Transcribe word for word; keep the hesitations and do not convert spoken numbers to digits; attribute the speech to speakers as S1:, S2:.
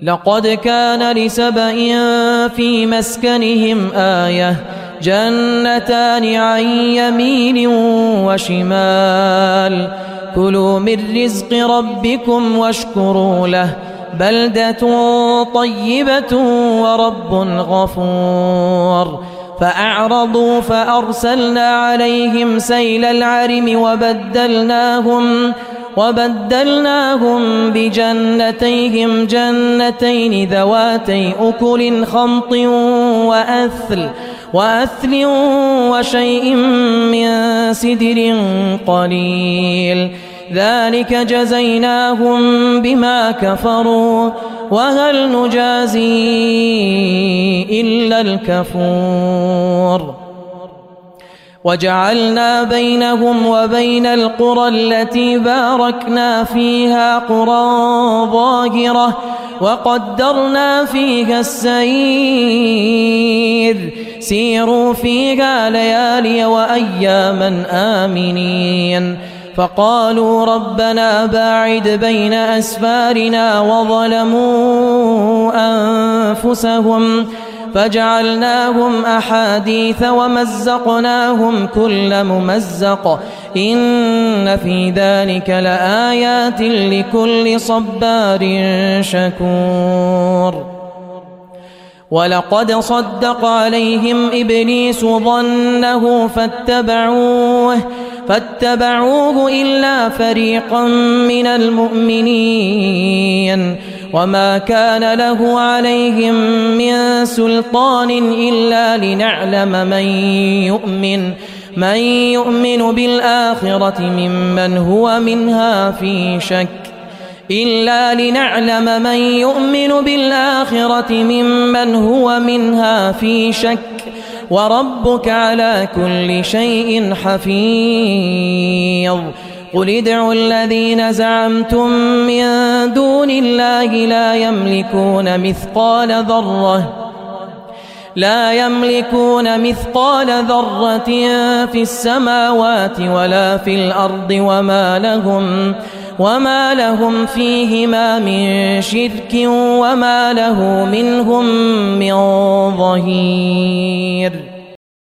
S1: لقد كان لسبإ في مسكنهم آية جنتان عن يمين وشمال كلوا من رزق ربكم واشكروا له بلدة طيبة ورب غفور فأعرضوا فأرسلنا عليهم سيل العرم وبدلناهم وبدلناهم بجنتيهم جنتين ذواتي أكل خمط وأثل وأثل وشيء من سدر قليل ذلك جزيناهم بما كفروا وهل نجازي إلا الكفور وجعلنا بينهم وبين القرى التي باركنا فيها قرى ظاهرة وقدرنا فيها السير سيروا فيها ليالي وأياما آمنين فقالوا ربنا باعد بين أسفارنا وظلموا أنفسهم فجعلناهم أحاديث ومزقناهم كل ممزق إن في ذلك لآيات لكل صبار شكور ولقد صدق عليهم إبليس ظنه فاتبعوه فاتبعوه إلا فريقا من المؤمنين وما كان له عليهم من سلطان إلا لنعلم من يؤمن من يؤمن بالآخرة ممن هو منها في شك إلا لنعلم من يؤمن بالآخرة ممن هو منها في شك وربك على كل شيء حفيظ قل ادعوا الذين زعمتم من دون الله لا يملكون مثقال ذرة لا يملكون مثقال ذرة في السماوات ولا في الأرض وما لهم وما لهم فيهما من شرك وما له منهم من ظهير